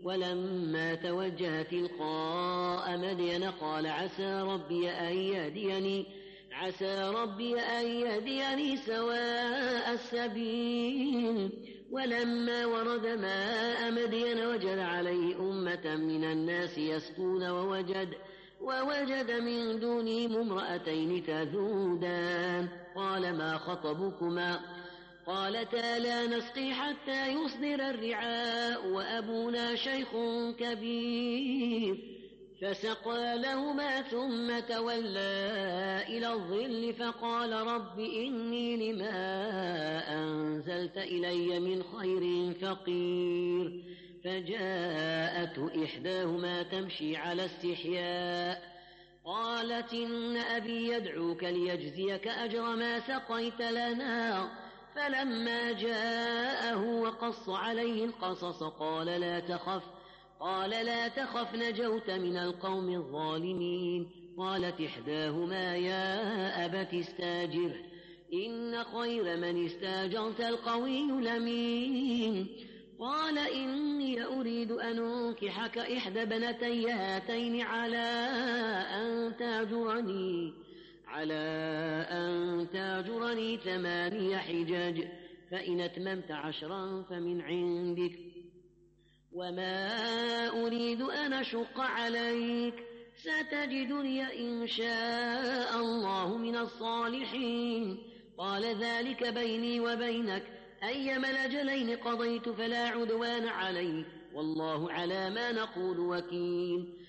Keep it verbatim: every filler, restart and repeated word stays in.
ولما توجه تلقاء مدين قال عسى ربي أن يهديني عسى ربي أن يهديني سواء السبيل. ولما ورد ماء مدين وجد عليه أمة من الناس يسقون ووجد ووجد من دونهم امرأتين تذودان قال ما خطبكما قالتا لا نسقي حتى يصدر الرعاء وأبونا شيخ كبير فسقى لهما ثم تولى إلى الظل فقال رب إني لما أنزلت إلي من خير فقير. فجاءته إحداهما تمشي على استحياء قالت إن أبي يدعوك ليجزيك أجر ما سقيت لنا. فلما جاءه وقص عليه القصص قال لا تخف قال لا تخف نجوت من القوم الظالمين. قالت إحداهما يا أبت استاجره إن خير من استاجرت القوي الأمين. قال إني أريد أن أنكحك إحدى بنتي هاتين على أن تأجرني على أن تأجرني ثماني حجج فإن أتممت عشرا فمن عندك وما أريد أن أشق عليك ستجدني إن شاء الله من الصالحين. قال ذلك بيني وبينك أيما الأجلين قضيت فلا عدوان علي والله على ما نقول وكيل.